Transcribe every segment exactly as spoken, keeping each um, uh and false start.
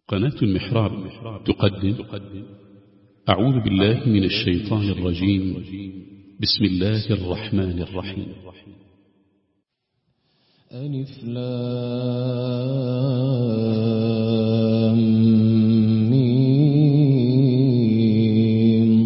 قناة المحراب تقدم أعوذ بالله من الشيطان الرجيم. بسم الله الرحمن الرحيم. ألف لام ميم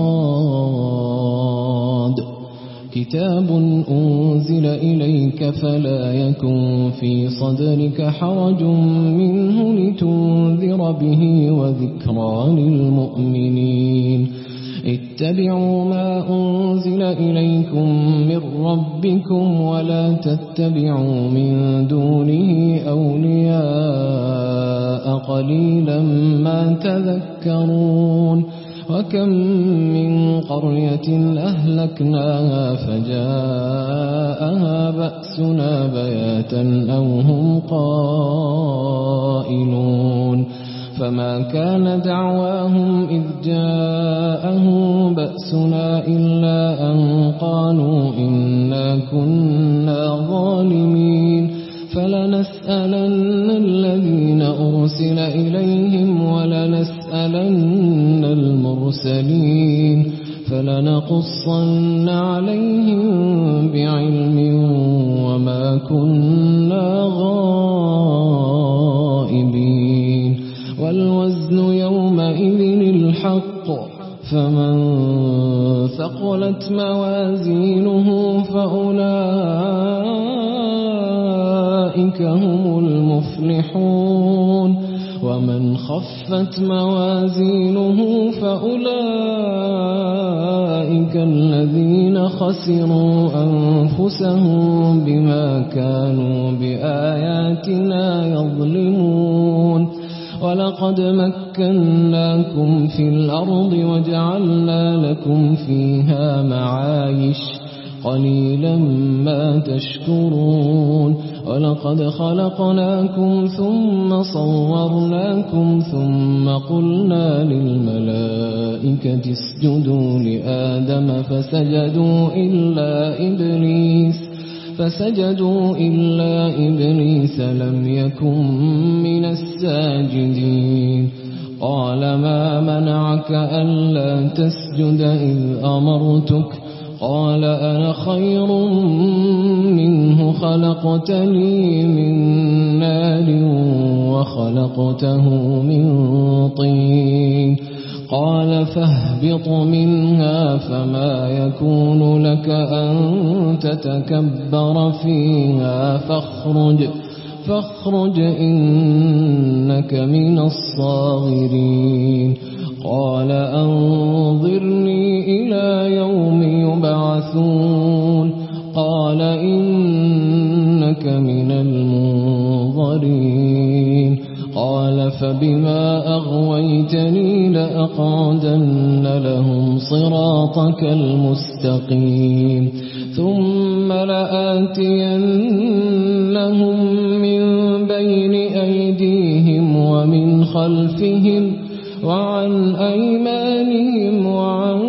صاد كتاب أنزل إليك فلا يكن في صدرك حرج منه لتنذر به وذكرى للمؤمنين. اتبعوا ما أنزل إليكم من ربكم ولا تتبعوا من دونه أولياء قليلا ما تذكرون. وكم من قرية أهلكناها فجاءها بأسنا بياتا أو هم قائلون. فما كان دعواهم إذ جاءهم بأسنا إلا أن قالوا إنا كنا ظالمين. فلنسألن الذين أرسل إليهم ولنسألن المرسلين فلنقصن عليهم بعلم وما كنا غائبين. والوزن يومئذ الحق فمن ثقلت موازينه فأولئك هم المفلحون ومن خفت موازينه فأولئك الذين خسروا أنفسهم بما كانوا بآياتنا يظلمون. ولقد مكناكم في الأرض وجعلنا لكم فيها معايش قليلا ما تشكرون. ولقد خلقناكم ثم صورناكم ثم قلنا للملائكة اسجدوا لآدم فسجدوا إلا إبليس فسجدوا إلا إبليس لم يكن من الساجدين. قال ما منعك ألا تسجد إذ أمرتك؟ قال أنا خير منه خلقتني من نار وخلقته من طين. قال فاهبط منها فما يكون لك أن تتكبر فيها فاخرج فاخرج إنك من الصاغرين. قال أنظرني إلى يوم يبعثون. قال إنك من المنظرين. قال فبما أغويتني لأقعدن لهم صراطك المستقيم ثم لآتينهم من بين أيديهم ومن خلفهم وعن أيمانهم وعن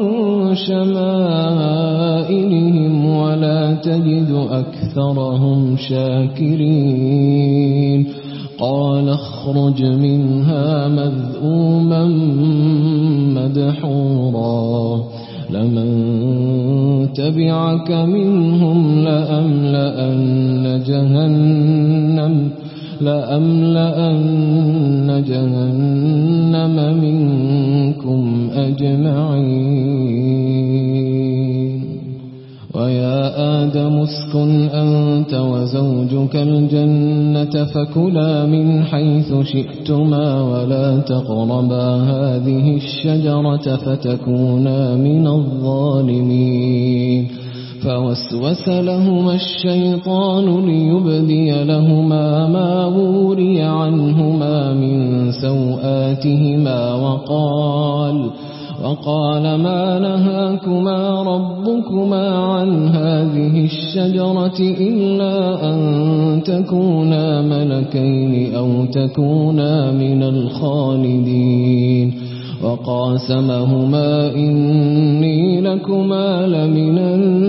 شمائلهم ولا تجد أكثرهم شاكرين. قال اخرج منها مذءوما مدحورا لمن تبعك منهم لأملأن جهنم لأملأن جهنم منكم أجمعين. ويا آدم اسكن أنت وزوجك الجنة فكلا من حيث شئتما ولا تقربا هذه الشجرة فتكونا من الظالمين. فوسوس لهما الشيطان ليبدي لهما ما وري عنهما من سوآتهما وقال وقال ما نهاكما ربكما عن هذه الشجرة إلا أن تكونا ملكين أو تكونا من الخالدين. وقاسمهما إني لكما لمن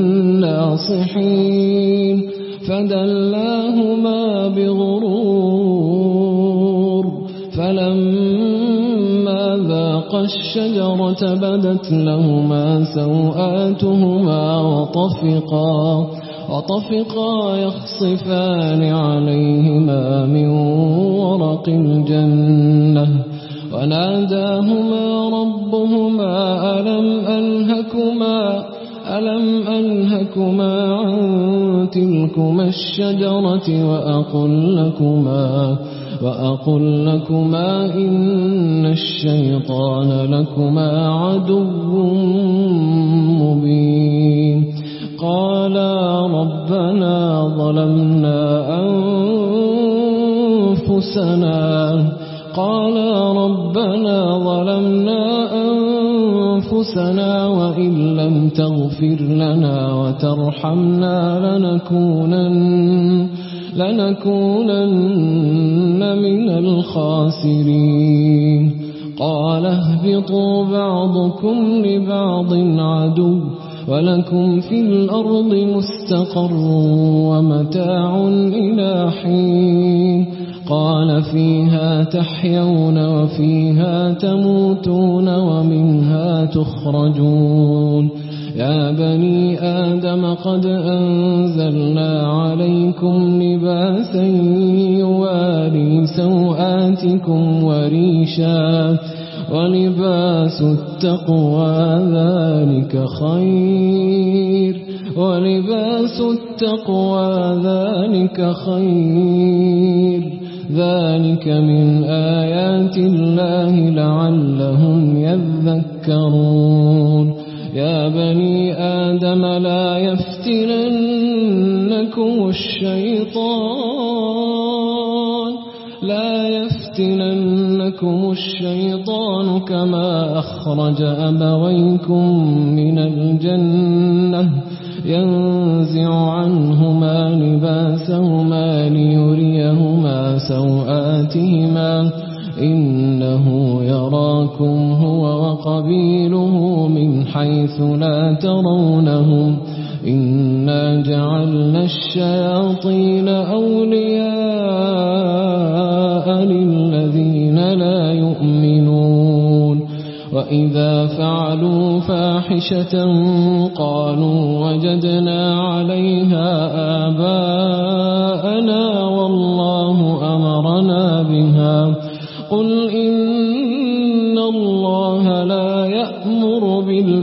الناصحين. فدلاهما بغرور فلما ذاقا الشجرة بدت لهما سوآتهما وطفقا, وطفقا يخصفان عليهما من ورق الجنة وناداهما ربهما ألم أنهكما ألم أنهكما عن تلكما الشجرة وأقل لكما وأقل لكما إن الشيطان لكما عدو مبين قالا ربنا ظلمنا أنفسنا قالا ربنا ظلمنا أنفسنا وإن لم تغفر لنا وترحمنا لنكونن لنكونن من الخاسرين قال اهبطوا بعضكم لبعض عدو ولكم في الأرض مستقر ومتاع إلى حين قال فيها تحيون وفيها تموتون ومنها تخرجون يا بني آدم قد أنزلنا عليكم لباسا يواري سوآتكم وريشا ولباس التقوى ذلك خير ولباس التقوى ذلك خير ذلك من آيات الله لعلهم يذكرون يا بني آدم لا يفتننكم الشيطان لا يفتننكم الشيطان كما أخرج أبويكم من الجنة ينزع عنهما لباسهما ليريهما سوآتهما إنه يراكم هو وقبيله من حيث لا ترونهم إنا جعلنا الشياطين أولياء للذين لا يؤمنون وإذا فعلوا فاحشة قالوا وجدنا عليها آباءنا والله أمرنا بها قل إن الله لا يأمر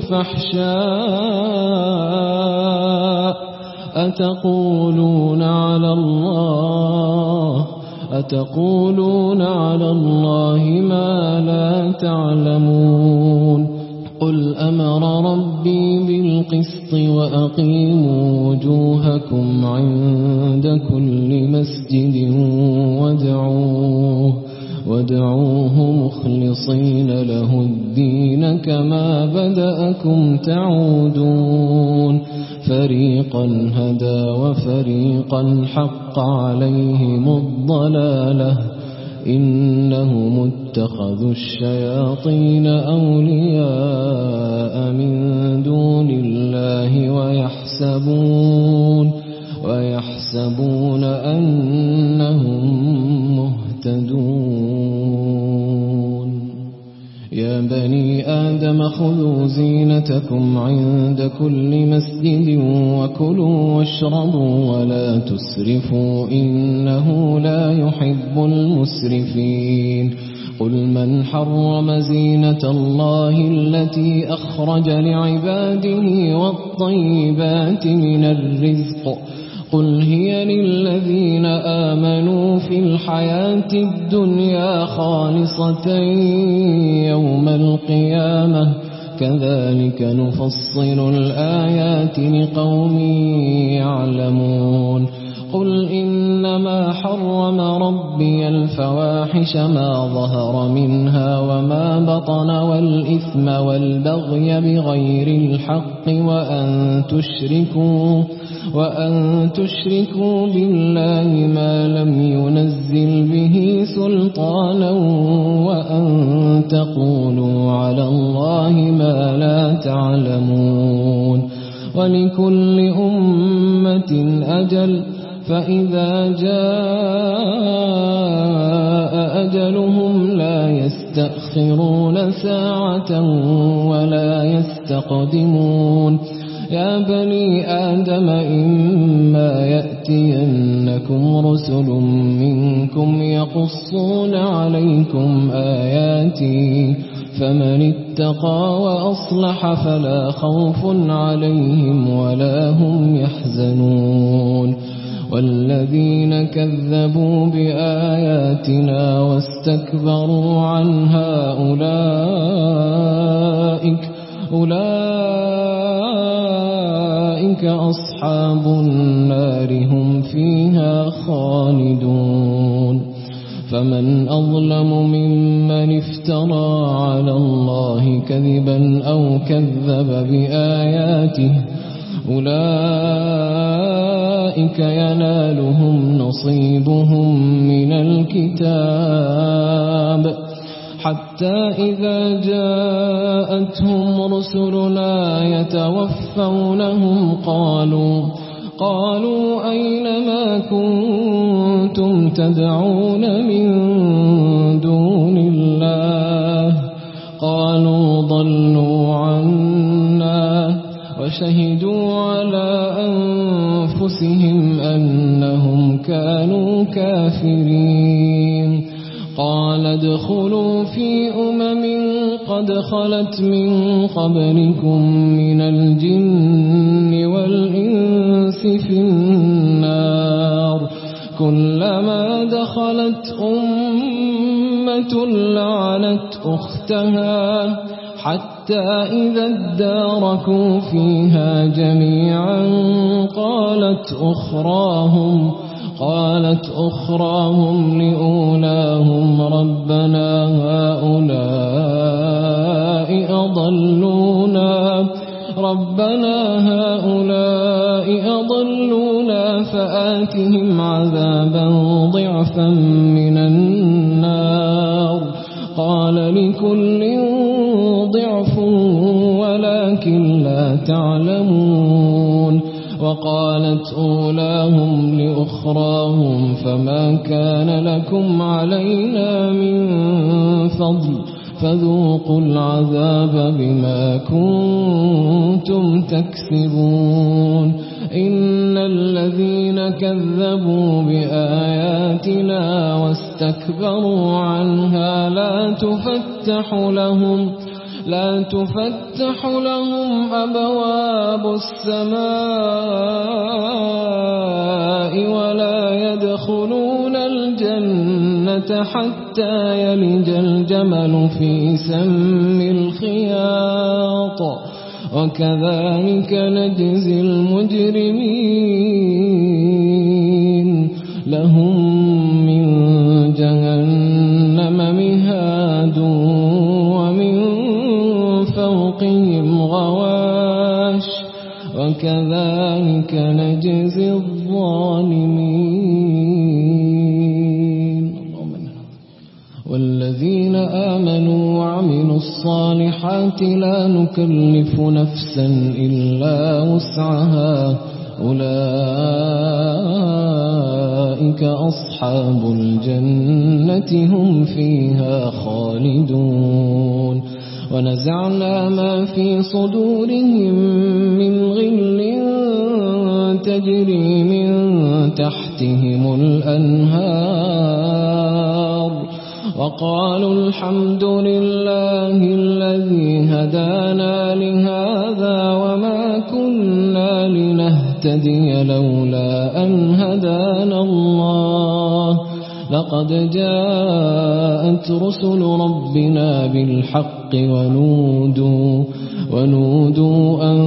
بالفحشاء أتقولون على الله أتقولون على الله ما لا تعلمون قل أمر ربي بالقسط وأقيموا وجوهكم عند كل مسجد وادعوه وادعوه مخلصين له الدين كما بدأكم تعودون فريقا هدى وفريقا حق عليهم الضلالة إنهم اتخذوا الشياطين أولياء من دون الله ويحسبون ويحسبون أنهم مهتدون يا بني آدم خذوا زينتكم عند كل مسجد وكلوا واشربوا ولا تسرفوا إنه لا يحب المسرفين قل من حرم زينة الله التي أخرج لعباده والطيبات من الرزق قل هي للذين آمنوا في الحياة الدنيا خالصة يوم القيامة كذلك نفصل الآيات لقوم يعلمون قل إنما حرم ربي الفواحش ما ظهر منها وما بطن والإثم والبغي بغير الحق وأن تشركوا وأن تشركوا بالله ما لم ينزل به سلطانا وأن تقولوا على الله ما لا تعلمون ولكل أمة أجل فإذا جاء أجلهم لا يستأخرون ساعة ولا يستقدمون يا بني آدم إما يأتينكم رسل منكم يقصون عليكم آياتي فمن اتقى وأصلح فلا خوف عليهم ولا هم يحزنون والذين كذبوا بآياتنا واستكبروا عنها أولئك أولئك أصحاب النار هم فيها خالدون فمن أظلم ممن افترى على الله كذبا أو كذب بآياته أولئك ينالهم نصيبهم من الكتاب حتى إذا جاءتهم رسلنا يتوفونهم قالوا قالوا أين ما كنتم تدعون من دون الله قالوا ضلوا عنا وشهدوا على أنفسهم أنهم كانوا كافرين قال ادخلوا في أمم قد خلت من قبلكم من الجن والإنس في النار كلما دخلت أمة لعنت أختها حتى إذا اداركوا فيها جميعا قالت أخراهم قالت أخراهم لأولاهم ربنا هؤلاء أضلونا ربنا هؤلاء أضلونا فآتهم عذابا ضعفا من النار قال لكل ضعف ولكن لا تعلمون وقالت أولاهم لأخراهم فما كان لكم علينا من فضل فذوقوا العذاب بما كنتم تكسبون إن الذين كذبوا بآياتنا واستكبروا عنها لا تفتح لهم لا تفتح لهم أبواب السماء ولا يدخلون الجنة حتى يلج الجمل في سم الخياط وكذلك نجزي المجرمين لهم من جهنم مهاد ومن فوقهم غواش وكذلك نجزي الظالمين والذين آمنوا وعملوا الصالحات لا نكلف نفسا إلا وسعها أولئك أصحاب الجنة هم فيها خالدون ونزعنا ما في صدورهم من غل تجري من تحتهم الأنهار وقالوا الحمد لله الذي هدانا لهذا وما كنا لنهتدي لولا أن هدانا الله لقد جاءت رسل ربنا بالحق ونودوا ونودوا أن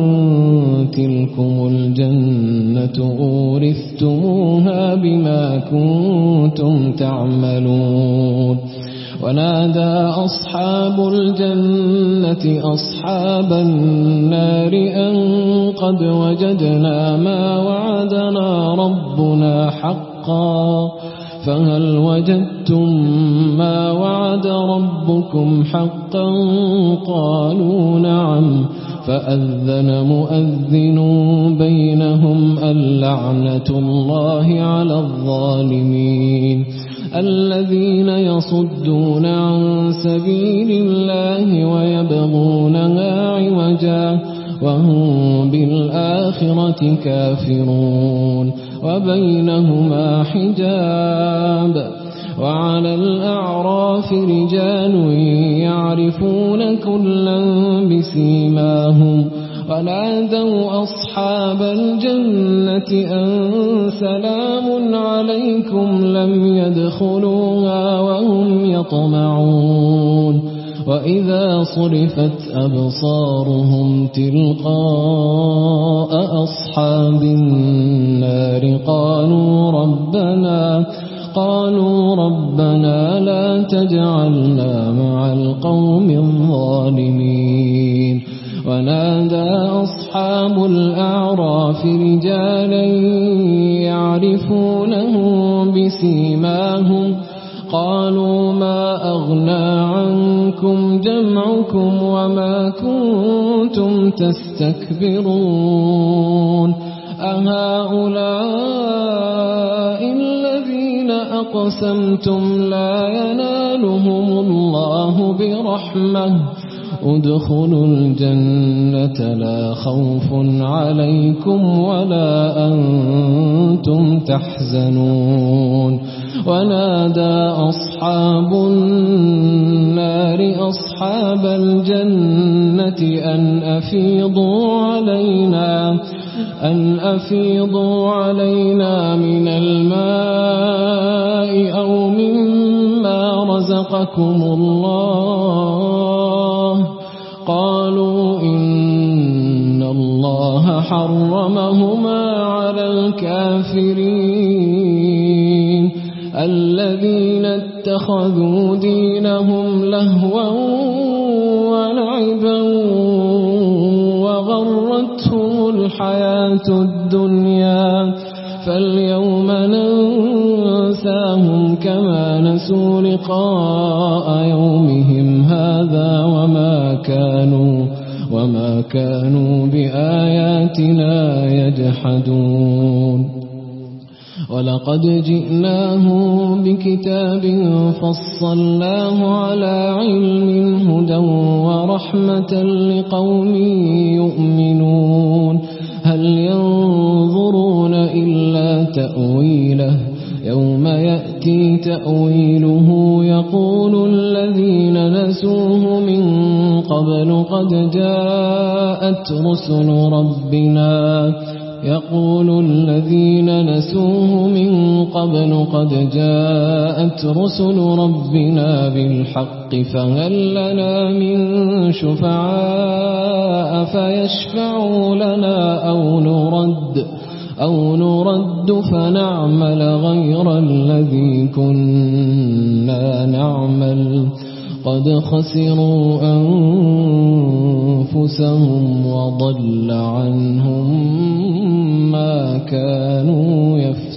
تلكم الجنة أورثتموها بما كنتم تعملون ونادى أصحاب الجنة أصحاب النار أن قد وجدنا ما وعدنا ربنا حقا فهل وجدتم ما وعد ربكم حقا قالوا نعم فأذن مؤذن بينهم اللعنة الله على الظالمين الذين يصدون عن سبيل الله ويبغونها عوجا وهم بالآخرة كافرون وبينهما حجاب وعلى الأعراف رجال يعرفون كلا بسيماهم ونادوا أصحاب الجنة أن سلام عليكم لم يدخلوها وهم يطمعون وإذا صرفت أبصارهم تلقاء أصحاب النار قالوا ربنا قالوا ربنا لا تجعلنا مع القوم الظالمين ونادى أصحاب الأعراف رجالا يعرفونهم بسيماهم قالوا ما أغنى عنكم جمعكم وما كنتم تستكبرون أهؤلاء الذين أقسمتم لا ينالهم الله برحمة ادخلوا الجنة لا خوف عليكم ولا أنتم تحزنون ونادى أصحاب النار أصحاب الجنة أن أفيضوا علينا أن أفيضوا علينا من الماء أو مما رزقكم الله قالوا إن الله حرمهما على الكافرين الذين اتخذوا دينهم لهوا ولعبا وغرتهم الحياة الدنيا فاليوم ننساهم كما نسوا لقاء يومهم هذا وما كانوا وما كانوا بآياتنا يجحدون ولقد جئناهم بكتاب فصلناه على علم هدى ورحمة لقوم يؤمنون هل ينظرون إلا تأويله يوم يأتي تأويله يقول الذين نسوه من قبل قد جاءت رسل ربنا يقول الذين نسوه من قبل قد جاءت رسل ربنا بالحق فهل لنا من شفعاء فيشفعوا لنا أو نرد أو نرد فنعمل غير الذي كنا نعمل قد خسروا أنفسهم وضل عنهم ما كانوا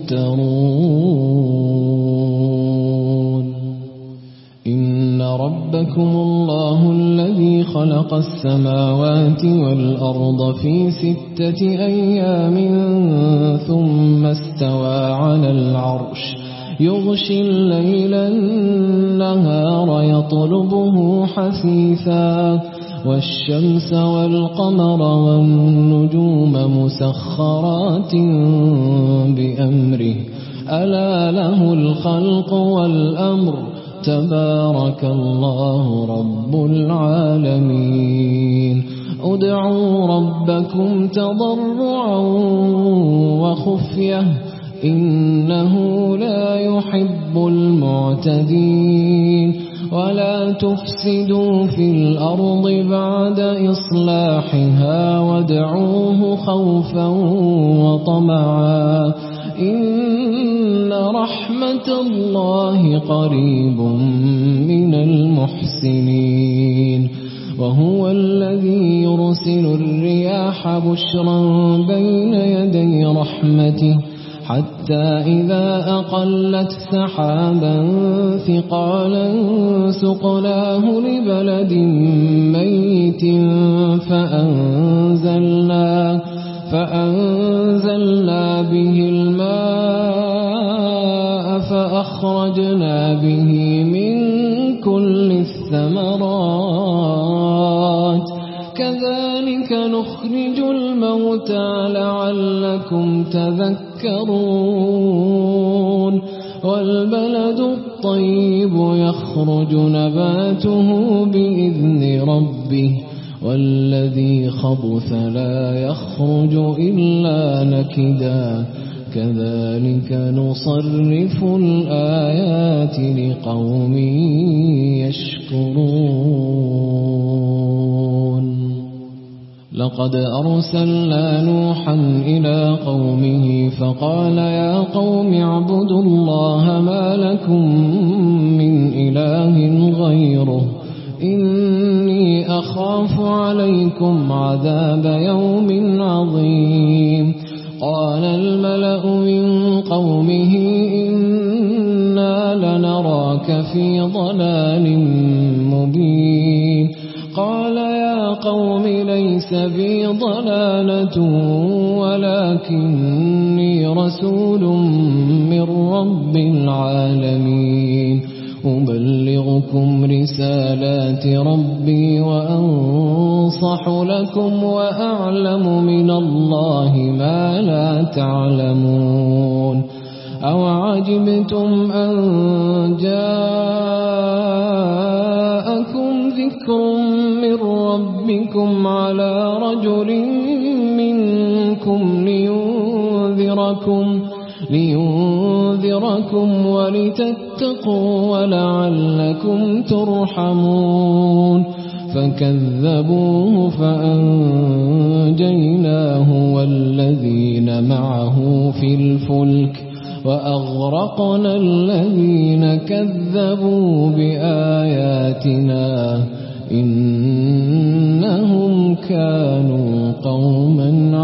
يفترون إن ربكم الله الذي خلق السماوات والأرض في ستة أيام ثم استوى على العرش يغشي الليل النهار يطلبه حثيثا والشمس والقمر والنجوم مسخرات بأمره ألا له الخلق والأمر تبارك الله رب العالمين ادعوا ربكم تضرعا وخفية إنه لا يحب المعتدين ولا تفسدوا في الأرض بعد إصلاحها وادعوه خوفا وطمعا إن رحمة الله قريب من المحسنين وهو الذي يرسل الرياح بشرا بين يدي رحمته حتى إذا أقلت سحابا ثقالا سقناه لبلد ميت فأنزلنا, فأنزلنا به الماء فأخرجنا فأخرجنا به من كل الثمرات كذلك نخرج الموتى لعلكم تذكرون والبلد الطيب يخرج نباته بإذن ربه والذي خبث لا يخرج إلا نكدا كذلك نصرف الآيات لقوم يشكرون لقد أرسلنا نوحا إلى قومه فقال يا قوم اعبدوا الله ما لكم من إله غيره إني أخاف عليكم عذاب يوم عظيم قال الملأ من قومه إنا لنراك في ضلال مبين قال يا قوم ليس بي ضلالة ولكني رسول من رب العالمين أبلغكم رسالات ربي وأنصح لكم وأعلم من الله ما لا تعلمون أوعجبتم أن جاءكم ذكر من ربكم على رجل منكم لينذركم لينذركم ولتتقوا ولعلكم ترحمون فكذبوه فأنجيناه والذين معه في الفلك وأغرقنا الذين كذبوا بآياتنا إنهم كانوا قوما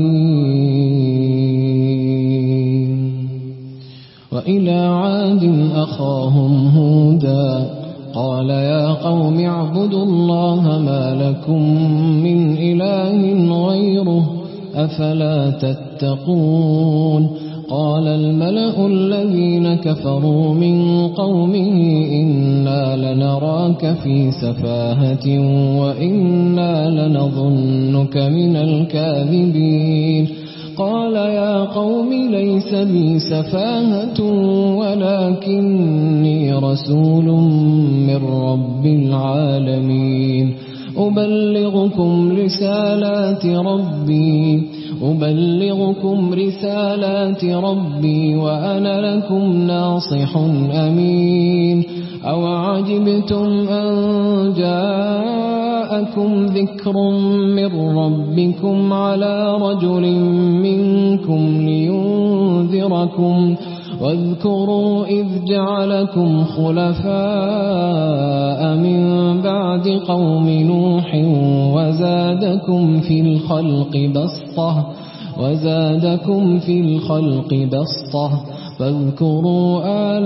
عمين وإلى عاد أخاهم هودا قال يا قوم اعبدوا الله ما لكم من إله غيره أفلا تتقون قال الملأ الذين كفروا من قومه إنا لنراك في سفاهة وإنا لنظنك من الكاذبين قال يا قوم ليس بي سفاهة ولكني رسول من رب العالمين أبلغكم رسالات ربي أبلغكم رسالات ربي وأنا لكم ناصح أمين أوعجبتم أن جاءكم ذكر من ربكم على رجل منكم لينذركم واذكروا إذ جعلكم خلفاء من بعد قوم نوح وزادكم في الخلق بسطة وزادكم في الخلق بسطة فاذكروا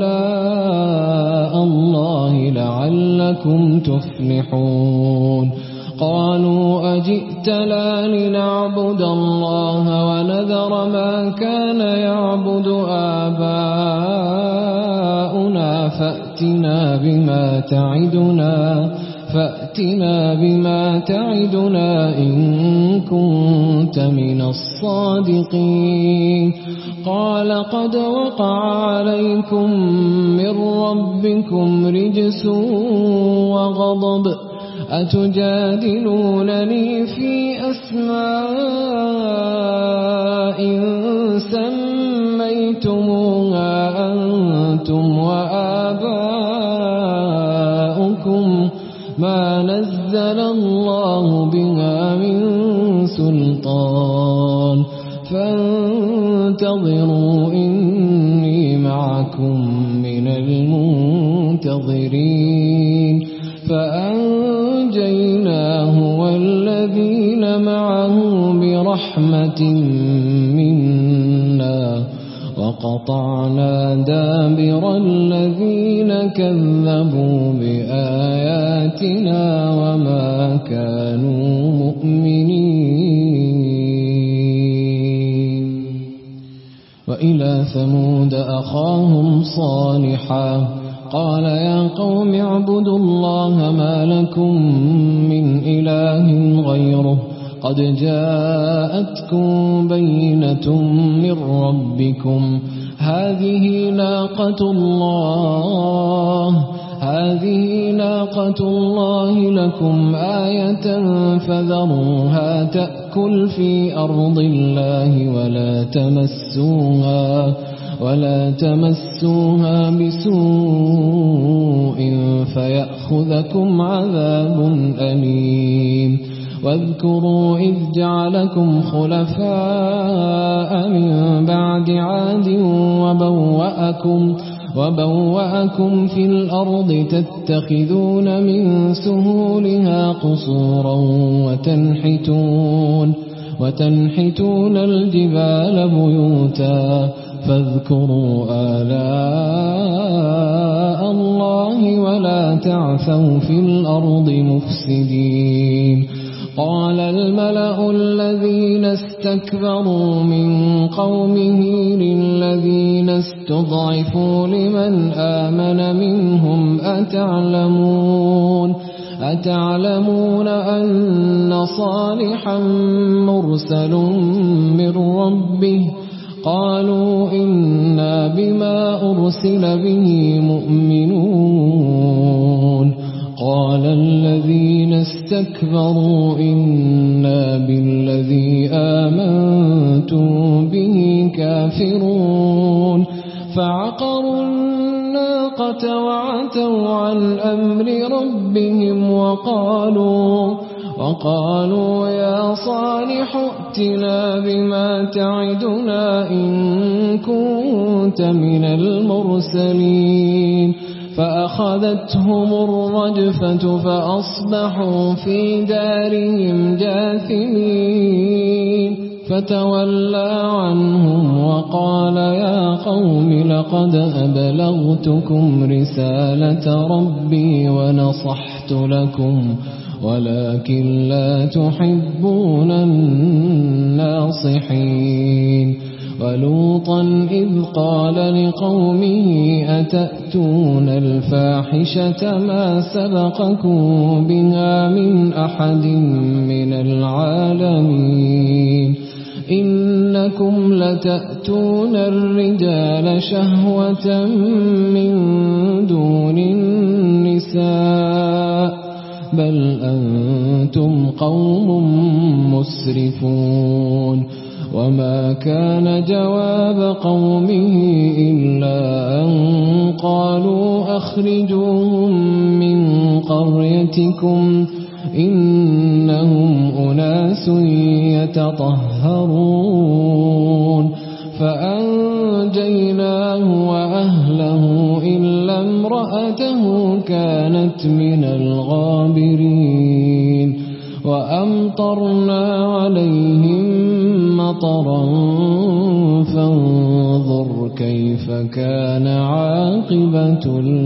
آلاء الله لعلكم تفلحون قالوا أجئتنا لنعبد الله ونذر ما كان يعبد آباؤنا فأتنا بما تعدنا فأتنا بما تعدنا إن كنت من الصادقين قال قد وقع عليكم من ربكم رجس وغضب أتجادلونني في أسماء سميتموها أنتم وآباؤكم ما نزل الله بها من سلطان فانتظروا إني معكم من المنتظرين فأنجيناه والذين معه برحمة منا وقطعنا دابر الذين كذبوا بآياتنا وما كانوا مؤمنين وإلى ثمود أخاهم صالحا قال يا قوم اعبدوا الله ما لكم من إله غيره قد جاءتكم بينة من ربكم هذه ناقة الله هذه ناقة الله لكم آية فذروها تأكل في أرض الله ولا تمسوها ولا تمسوها بسوء فيأخذكم عذاب أليم واذكروا إذ جعلكم خلفاء من بعد عاد وبوأكم وبوأكم في الأرض تتخذون من سهولها قصورا وتنحتون وتنحتون الجبال بيوتا فاذكروا آلاء الله ولا تعثوا في الأرض مفسدين قال الملأ الذين استكبروا من قومه للذين استضعفوا لمن آمن منهم أتعلمون أتعلمون أن صالحا مرسل من ربه قالوا إنا بما أرسل به مؤمنون قال الذين استكبروا إنا بالذي آمنتم به كافرون فعقروا الناقة وعتوا عن أمر ربهم وقالوا وقالوا يا صالح ائتنا بما تعدنا إن كنت من المرسلين فأخذتهم الرجفة فأصبحوا في دارهم جاثمين فتولى عنهم وقال يا قوم لقد أبلغتكم رسالة ربي ونصحت لكم ولكن لا تحبون الناصحين ولوطا إذ قال لقومه أتأتون الفاحشة ما سبقكم بها من أحد من العالمين إنكم لتأتون الرجال شهوة من دون النساء بل أنتم قوم مسرفون وما كان جواب قومه إلا أن قالوا أخرجوهم من قريتكم إنهم أناس يتطهرون فأنجيناه وأهله إلا امرأته كانت من الغابرين وأمطرنا عليهم مطرا فانظر كيف كان عاقبة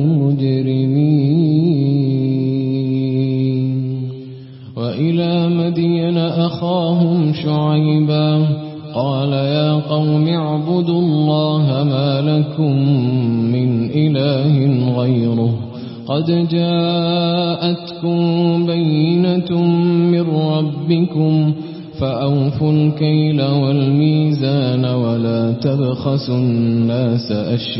المجرمين وإلى مدين أخاهم شعيبا قال يا قوم اعبدوا الله ما لكم من إله غيره قد جاءتكم بينة من ربكم فأوفوا الكيل والميزان ولا تبخسوا الناس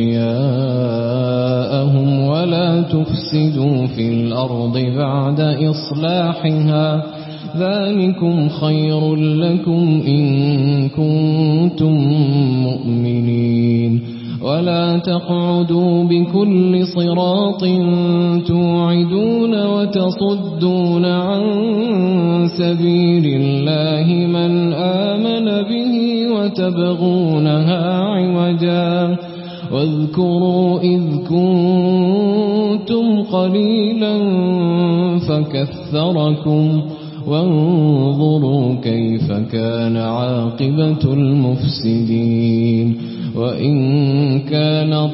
أشياءهم ولا تفسدوا في الأرض بعد إصلاحها ذلكم خير لكم إن كنتم مؤمنين ولا تقعدوا بكل صراط توعدون وتصدون عن سبيل الله من آمن به وتبغونها عوجا واذكروا إذ كنتم قليلا فكثركم وانظروا كيف كان عاقبة المفسدين وإن كان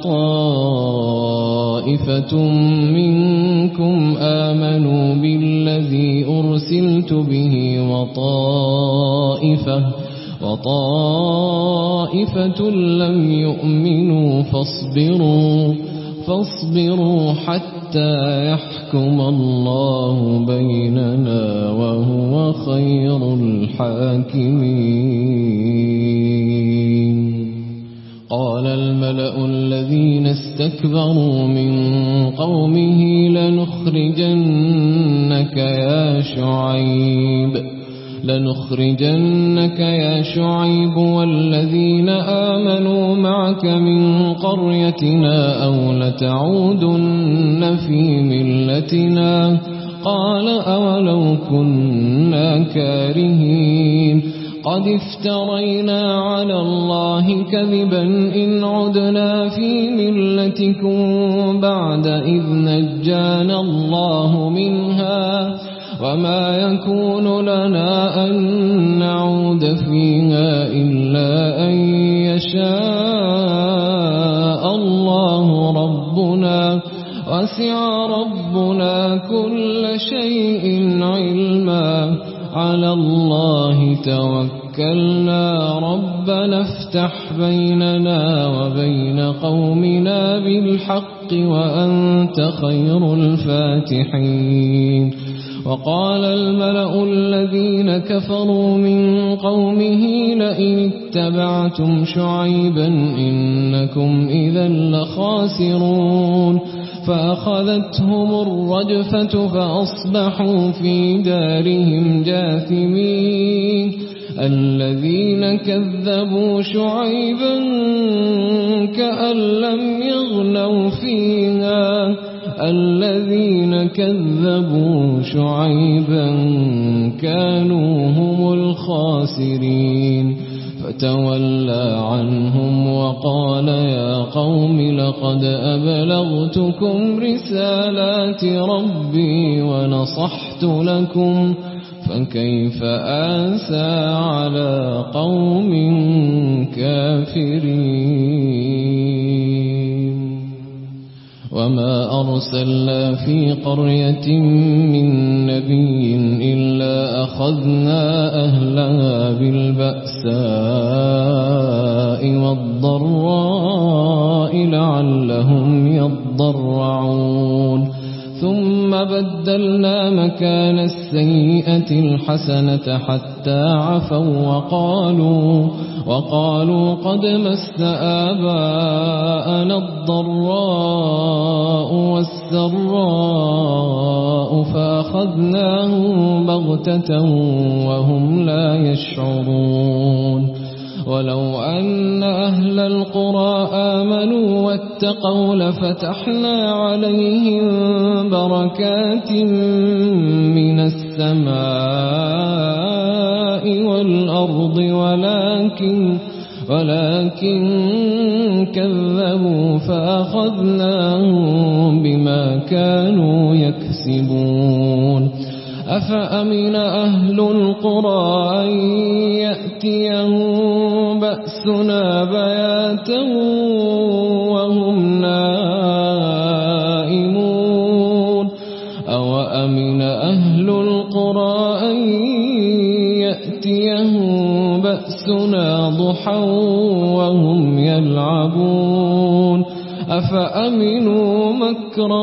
طائفة منكم آمنوا بالذي أرسلت به وطائفة وطائفة لم يؤمنوا فاصبروا فاصبروا حتى يحكم الله بيننا وهو خير الحاكمين. قال الملأ الذين استكبروا من قومه لنخرجنك يا شعيب لنخرجنك يا شعيب والذين آمنوا معك من قريتنا أو لتعودن في ملتنا. قال أولو كنا كارهين قد افترينا على الله كذبا إن عدنا في ملتكم بعد إذ نجانا الله منها وما يكون لنا أن نعود فيها إلا أن يشاء الله ربنا وسع ربنا كل شيء علما على الله توكلنا ربنا افتح بيننا وبين قومنا بالحق وأنت خير الفاتحين. وقال الملأ الذين كفروا من قومه لئن اتبعتم شعيبا إنكم إذا لخاسرون. فأخذتهم الرجفة فأصبحوا في دارهم جاثمين. الذين كذبوا شعيبا كأن لم يغنوا فيها الذين كذبوا شعيبا كانوا هم الخاسرين. فتولى عنهم وقال يا قوم لقد أبلغتكم رسالات ربي ونصحت لكم فكيف آسى على قوم كافرين. وما أرسلنا في قرية من نبي إلا أخذنا أهلها بالبأساء والضراء لعلهم يضرعون. ثم بدلنا مكان السيئة الحسنة حتى عفوا وقالوا وقالوا قد مس آباءنا الضراء والسراء فأخذناهم بغتة وهم لا يشعرون. ولو أن أهل القرى آمنوا واتقوا لفتحنا عليهم بركات من السماء والأرض ولكن ولكن كذبوا فأخذناهم بما كانوا يكسبون. أفأمن أهل القرى أن يأتيهم بأسنا بياتا وهم نائمون. أوأمن أهل القرى أن يأتيهم بأسنا ضحى وهم يلعبون. أفأمنوا مكر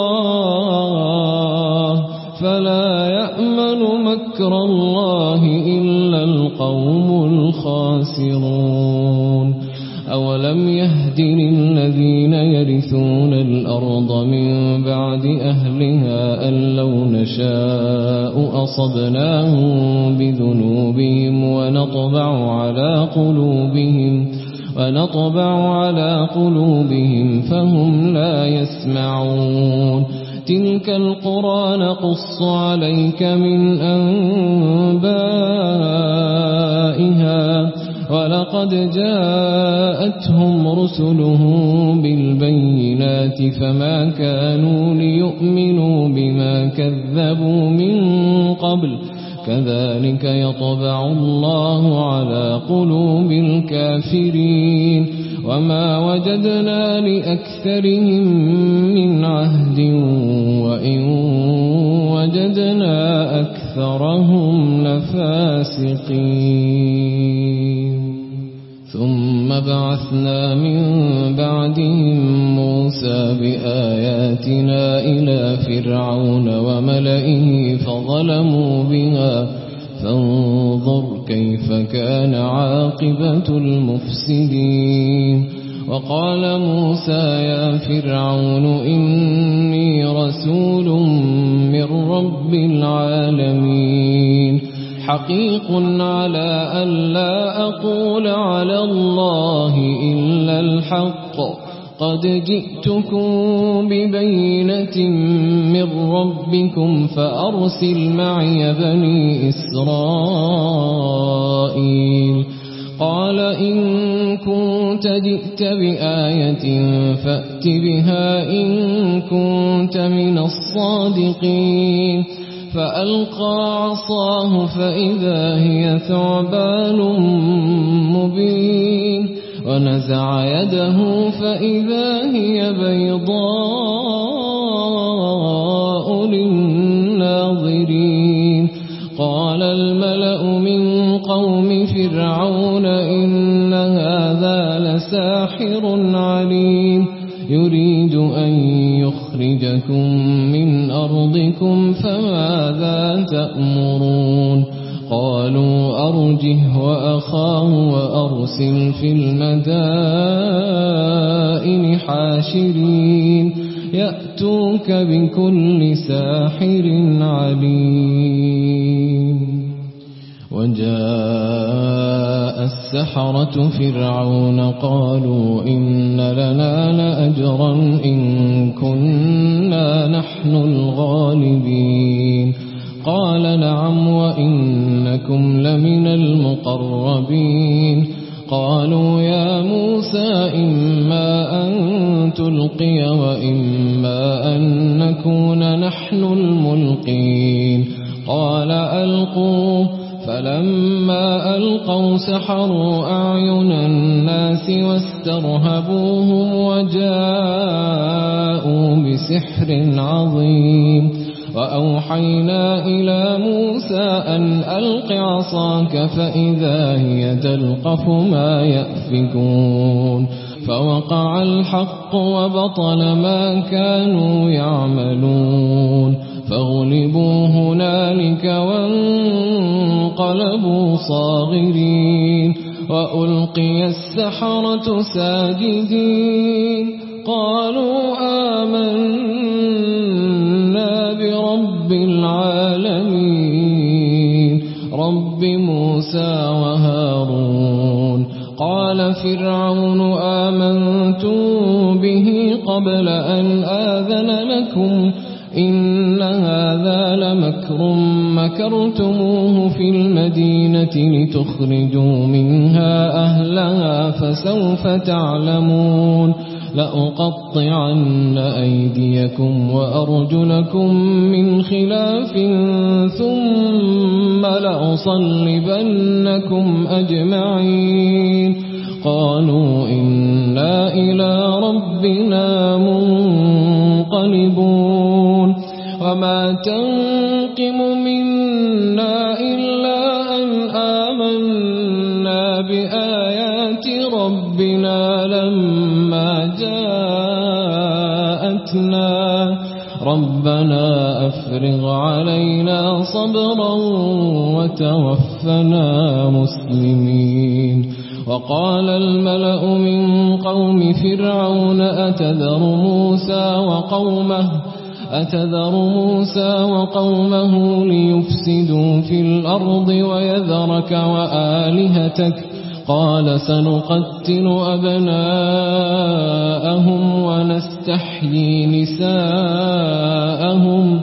الله فلا يأمن مكر الله إلا القوم الخاسرون. أولم يهد للذين يرثون الأرض من بعد أهلها أن لو نشاء أصبناهم بذنوبهم ونطبع على قلوبهم ونطبع على قلوبهم فهم لا يسمعون. تلك القرى نقص عليك من أنبائها ولقد جاءتهم رسلهم بالبينات فما كانوا ليؤمنوا بما كذبوا من قبل كذلك يطبع الله على قلوب الكافرين. وما وجدنا لأكثرهم من عهد وإن وجدنا أكثرهم لفاسقين. بعثنا من بعدهم موسى بآياتنا إلى فرعون وملئه فظلموا بها فانظر كيف كان عاقبة المفسدين وقال موسى يا فرعون إني رسول من رب العالمين حقيق على أن لا أقول على الله إلا الحق قد جئتكم ببينة من ربكم فأرسل معي بني إسرائيل قال إن كنت جئت بآية فأت بها إن كنت من الصادقين فألقى عصاه فإذا هي ثعبان مبين ونزع يده فإذا هي بيضاء للناظرين قال الملأ من قوم فرعون إن هذا لساحر عليم يريد أن يخرجكم من أرضكم فماذا تأمرون قالوا أرجه وأخاه وأرسل في المدائن حاشرين يأتوك بكل ساحر عليم وجاء السحرة فرعون قالوا إن لنا لأجرا إن كنا نحن الغالبين قال نعم وإنكم لمن المقربين قالوا يا موسى إما أن تلقي وإما أن نكون نحن الملقين قال ألقوا فلما ألقوا سحروا أعين الناس واسترهبوهم وجاءوا بسحر عظيم وأوحينا إلى موسى أن ألق عصاك فإذا هي تلقف ما يأفكون فوقع الحق وبطل ما كانوا يعملون فغلبوا هنالك وانقلبوا صاغرين وألقي السحرة ساجدين قالوا آمنا برب العالمين رب موسى وهارون قال فرعون آمنتم به قبل أن آذن لكم إن هذا لمكر مكرتموه في المدينة لتخرجوا منها أهلها فسوف تعلمون لأقطعن أيديكم وأرجلكم من خلاف ثم لأصلبنكم أجمعين قالوا إنا إلى ربنا منقلبون وما تنقم منا إلا أن آمنا بآيات ربنا لما جاءتنا ربنا أفرغ علينا صبرا وتوفنا مسلمين وقال الملأ من قوم فرعون أتذر موسى وقومه أتذر موسى وقومه ليفسدوا في الأرض ويذرك وآلهتك قال سنقتل أبناءهم ونستحيي نساءهم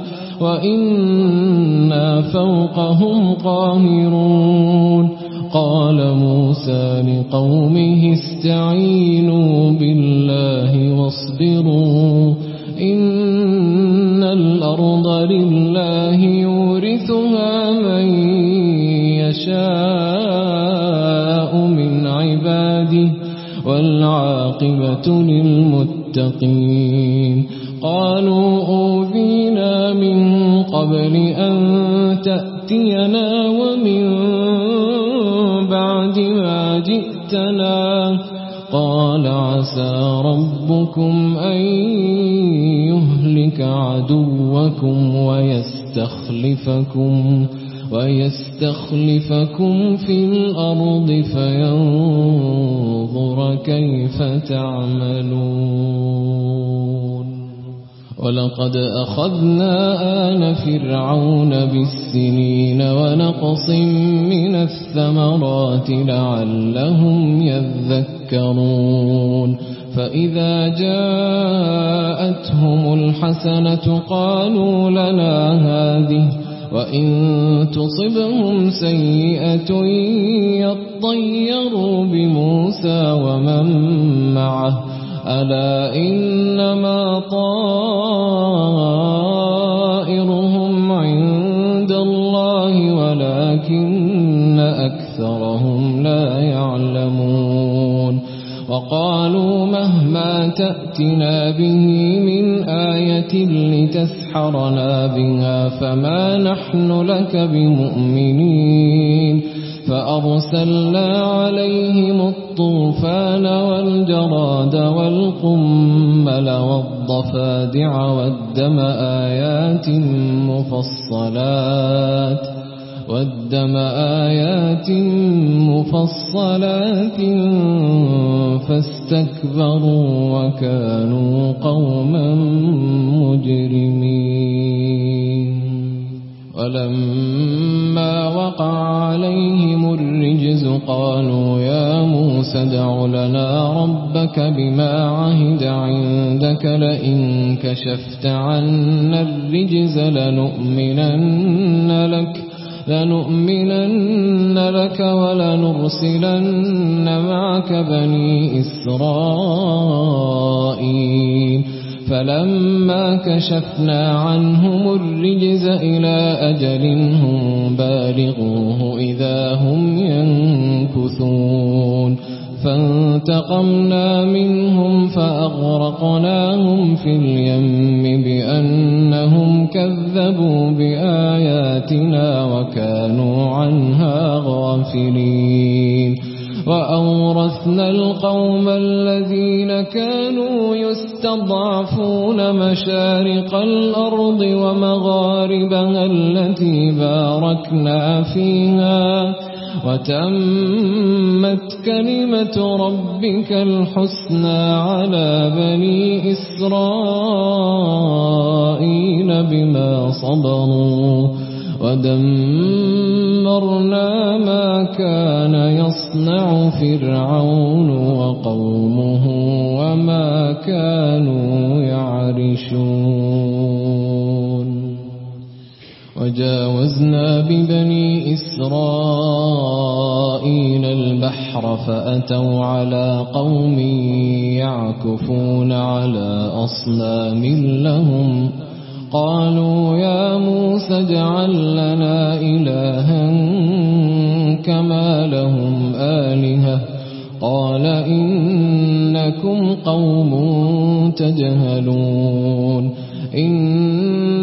وإنا فوقهم قاهرون قال موسى لقومه استعينوا بالله واصبروا إن الأرض لله يورثها من يشاء من عباده والعاقبة للمتقين قالوا أوذينا من قبل أن تأتينا ومن بعد ما جئتنا قال عسى ربكم أن يهلك عدوكم ويستخلفكم ويستخلفكم في الأرض فينظر كيف تعملون. ولقد أخذنا آل فرعون بالسنين ونقص من الثمرات لعلهم يذكرون. فإذا جاءتهم الحسنة قالوا لنا هذه وإن تصبهم سيئة يطيروا بموسى ومن معه ألا إنما طائرهم عند الله ولكن أكثرهم لا يعلمون. وقالوا مهما تأتنا به من آية لتسحرنا بها فما نحن لك بمؤمنين. فأرسلنا عليهم الطوفان والجراد والقمل والضفادع والدم آيات مفصلات والدم آيات مفصلات فاستكبروا وكانوا قوما مجرمين. ولما وقع عليهم الرجز قالوا يا موسى ادع لنا ربك بما عهد عندك لئن كشفت عنا الرجز لنؤمنن لك لنؤمنن لك ولنرسلن معك بني إسرائيل. فلما كشفنا عنهم الرجز إلى أجل هم بالغوه إذا هم ينكثون. فانتقمنا منهم فأغرقناهم في اليم بأنهم كذبوا بآياتنا وكانوا عنها غافلين. وأورثنا القوم الذين كانوا يستضعفون مشارق الأرض ومغاربها التي باركنا فيها وتمت كلمة ربك الحسنى على بني إسرائيل بما صبروا ودمرنا ما كان يصنع فرعون وقومه وما كانوا يعرشون. وجاوزنا ببني إسرائيل البحر فأتوا على قوم يعكفون على أصنام لهم قالوا يا موسى اجعل لنا إلها كما لهم آلهة قال إنكم قوم تجهلون. إن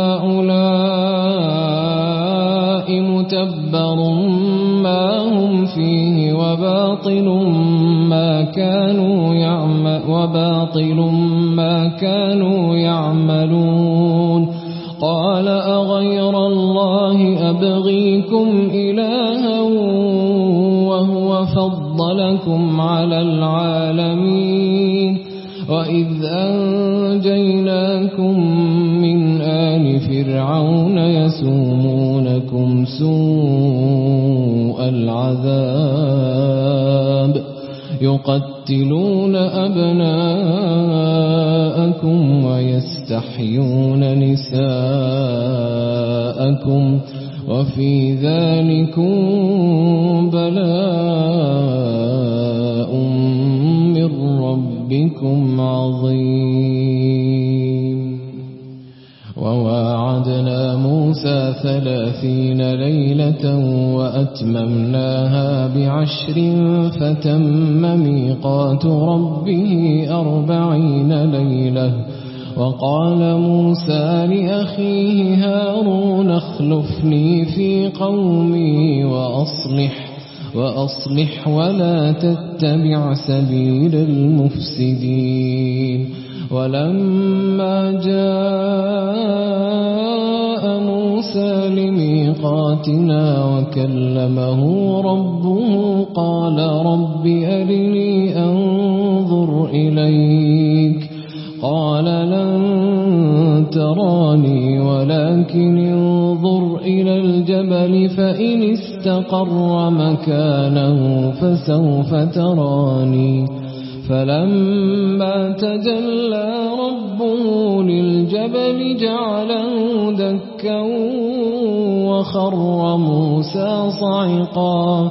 هؤلاء متبر ما هم فيه وباطل ما كانوا يعمل وباطل ما كانوا يعملون. قال أغير الله أبغيكم إلها وهو فضلكم على العالمين. وإذ أنجيناكم من آل فرعون يسومونكم سوء العذاب يقتلون أبناءكم ويستحيون نساءكم وفي ذلكم بلاء من ربكم عظيم. وواعدنا موسى ثلاثين ليلة وأتممناها بعشر فتم ميقات ربه أربعين ليلة. وقال موسى لأخيه هارون اخلفني في قومي وأصلح وأصلح ولا تتبع سبيل المفسدين. ولما جاء موسى لميقاتنا وكلمه ربه قال رب أرني أنظر إليك قال لن تراني ولكن انظر إلى الجبل فإن استقر مكانه فسوف تراني. فلما تجلى ربه للجبل جعله دكا وخر موسى صعقا.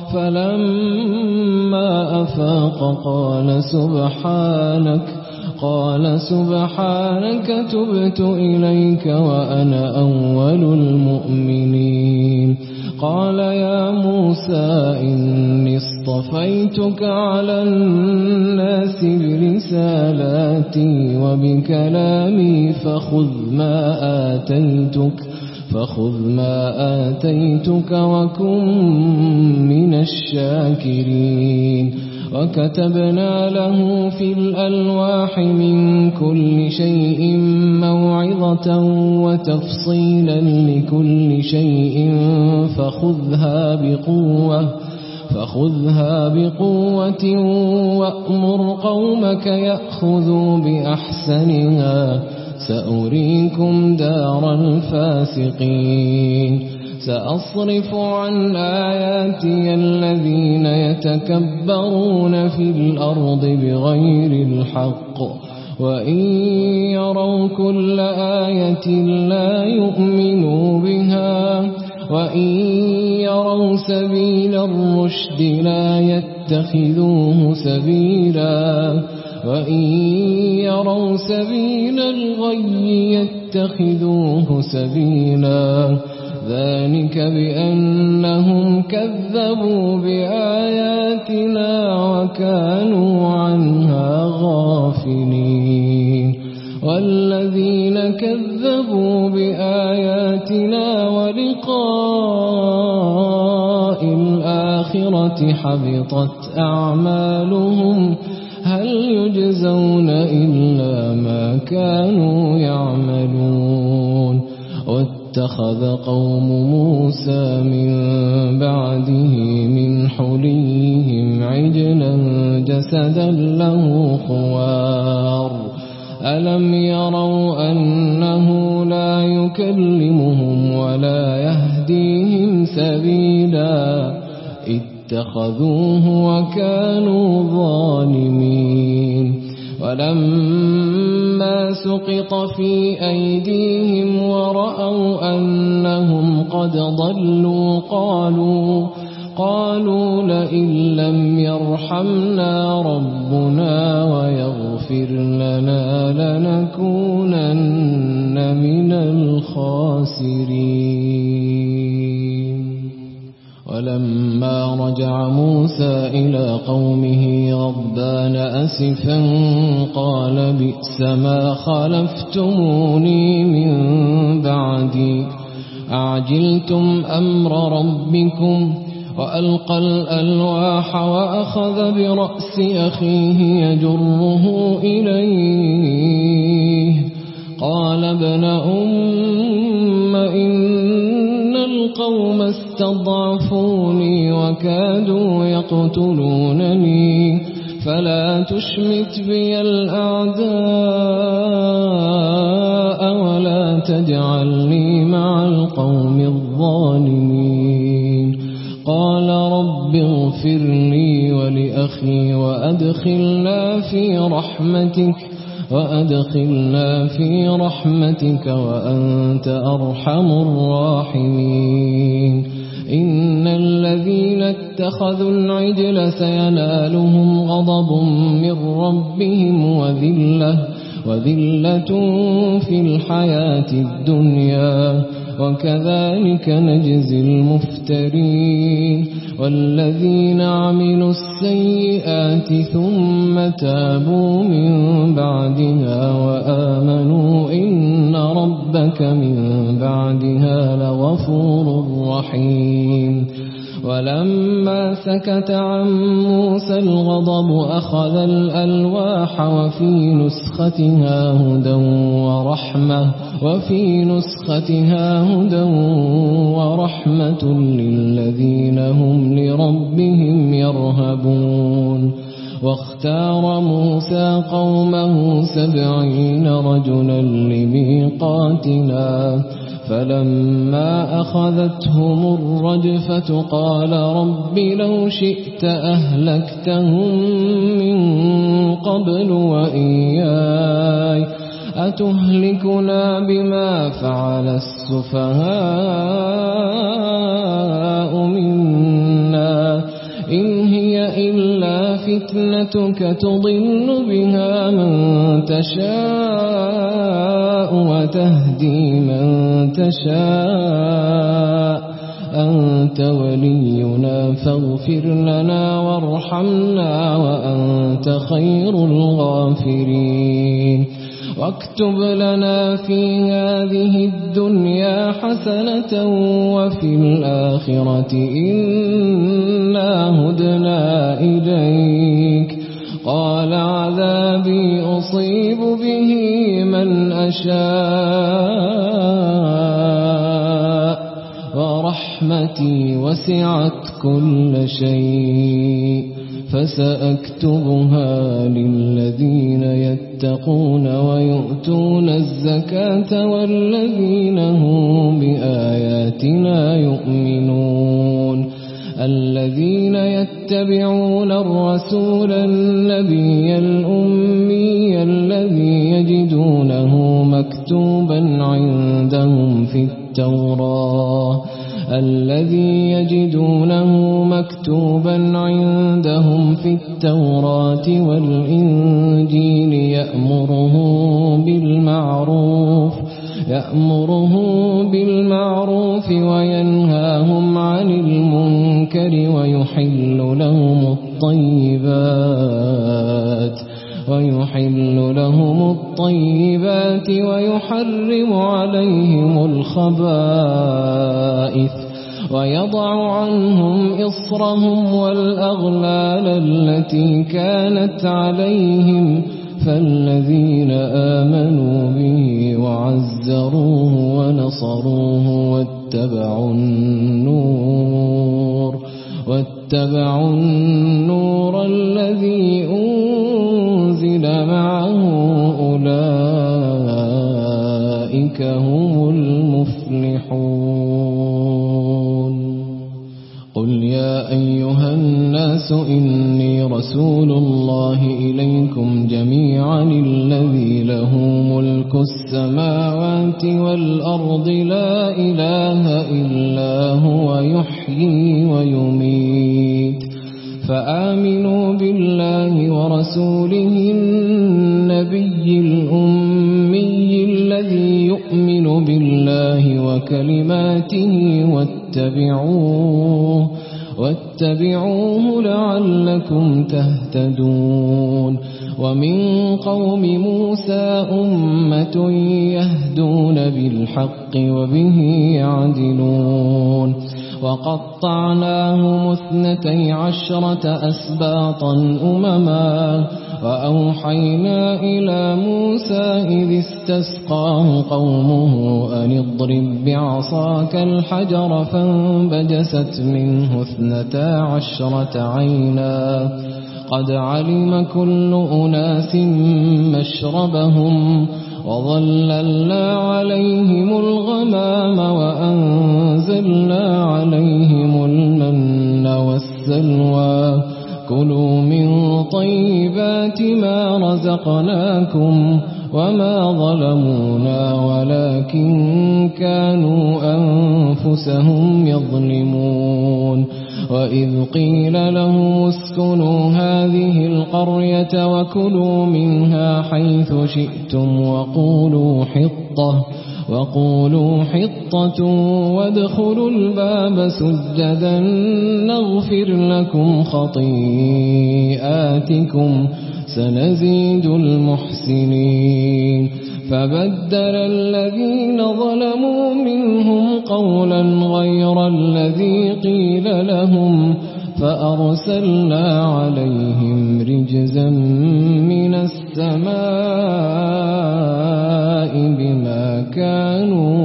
فلما أفاق قال سبحانك قال سبحانك تبت إليك وأنا أول المؤمنين. قال يا موسى إني اصطفيتك على الناس برسالاتي وبكلامي فخذ ما آتيتك فخذ ما آتيتك وكن من الشاكرين. وكتبنا له في الألواح من كل شيء موعظة وتفصيلا لكل شيء فخذها بقوة فخذها بقوة وأمر قومك يأخذوا بأحسنها سأريكم دار الفاسقين. سأصرف عن آياتي الذين يتكبرون في الأرض بغير الحق وإن يروا كل آية لا يؤمنوا بها وإن يروا سبيل الرشد لا يتخذوه سبيلا وإن يروا سبيل الغي يتخذوه سبيلا. ذلك بأنهم كذبوا بآياتنا وكانوا عنها غافلين. والذين كذبوا بآياتنا ولقاء الآخرة حبطت أعمالهم هل يجزون إلا ما كانوا يعملون. واتخذ قوم موسى من بعده من حليهم عجلا جسدا له خوار ألم يروا أنه لا يكلمهم ولا يهديهم سبيلا اتخذوه وكانوا ظالمين. ولما سقط في أيديهم ورأوا أنهم قد ضلوا قالوا قالوا لئن لم يرحمنا ربنا ويغفر لنا لنكونن من الخاسرين. ولما رجع موسى إلى قومه غضبان أسفا قال بئس ما خلفتموني من بعدي أعجلتم أمر ربكم. وألقى الألواح وأخذ برأس أخيه يجره إليه قال ابن أم إن القوم استضعفوني وكادوا يقتلونني فلا تشمت بي الأعداء ولا تجعلني مع القوم الظالمين. قال رب اغفر لي ولأخي وأدخلنا في رحمتك وأدخلنا في رحمتك وأنت أرحم الراحمين. إن الذين اتخذوا العجل سينالهم غضب من ربهم وذلة وذلة في الحياة الدنيا وكذلك نجزي المفترين. والذين عملوا السيئات ثم تابوا من بعدها وآمنوا إن ربك من بعدها لغفور رحيم. ولما سكت عن موسى الغضب أخذ الألواح وفي نسختها هدى ورحمة وفي نسختها هدى ورحمة للذين هم لربهم يرهبون. واختار موسى قومه سبعين رجلا لميقاتنا فلما أخذتهم الرجفة قال رب لو شئت أهلكتهم من قبل وإياي أتهلكنا بما فعل السفهاء منا إن هي إلا فتنتك تضل بها من تشاء وتهدي من تشاء أنت ولينا فاغفر لنا وارحمنا وأنت خير الغافرين. واكتب لنا في هذه الدنيا حسنة وفي الآخرة إنا هدنا إليك قال عذابي أصيب به من أشاء ورحمتي وسعت كل شيء فسأكتبها للذين يتقون ويؤتون الزكاة والذين هم بآياتنا يؤمنون. الذين يتبعون الرسول النبي الأمي الذي يجدونه مكتوبا عندهم في التوراة الذي يجدونه مكتوبا عندهم في التوراة والإنجيل يأمره بالمعروف يأمره بالمعروف وينهاهم عن المنكر ويحل لهم الطيبات ويحل لهم الطيبات ويحرم عليهم الخبائث ويضع عنهم إصرهم والأغلال التي كانت عليهم فالذين آمنوا به وعزروه ونصروه واتبعوا النور واتبعوا النور الذي أنزل معه أولئك هم المفلحون. قل يا أيها الناس إني رسول الله إليكم جميعا الذي له ملك السماوات والأرض لا إله إلا هو يحيي ويميت فآمنوا بالله ورسوله النبي الأمي الذي يؤمن بالله وكلماته واتبعوه واتبعوه لعلكم تهتدون. ومن قوم موسى أمة يهدون بالحق وبه يعدلون. وقطعناهم اثنتي عشرة أسباطا أمما وأوحينا إلى موسى إذ استسقاه قومه أن اضرب بعصاك الحجر فانبجست منه اثنتا عشرة عينا قد علم كل أناس مشربهم وظللنا عليهم الغمام وأنزلنا عليهم المن والسلوى كلوا من طيبات ما رزقناكم وما ظلمونا ولكن كانوا أنفسهم يظلمون. وإذ قيل لهم اسكنوا هذه القرية وكلوا منها حيث شئتم وقولوا حطة وقولوا حطة وادخلوا الباب سجدا نغفر لكم خطيئاتكم سنزيد المحسنين. فبدل الذين ظلموا منهم قولا غير الذي قيل لهم فأرسلنا عليهم رجزا من السماء بما كانوا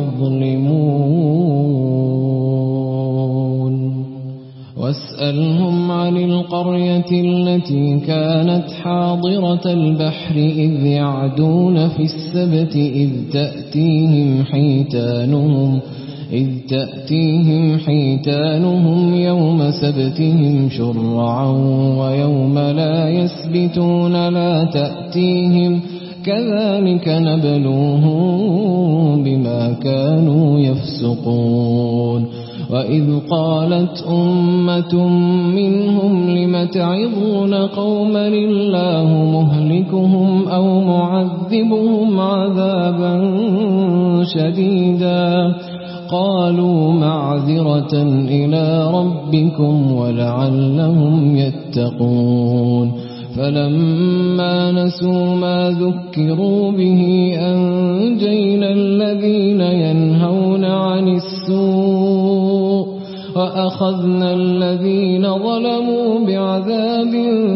يظلمون واسألهم عن القرية التي كانت حاضرة البحر إذ يعدون في السبت إذ تأتيهم حيتانهم إذ تأتيهم حيتانهم يوم سبتهم شرعا ويوم لا يسبتون لا تأتيهم كذلك نبلوهم بما كانوا يفسقون وإذ قالت أمة منهم لم تعظون قوما الله مهلكهم أو معذبهم عذابا شديدا قالوا معذرة إلى ربكم ولعلهم يتقون فلما نسوا ما ذكروا به أنجينا الذين ينهون عن السوء وأخذنا الذين ظلموا بعذاب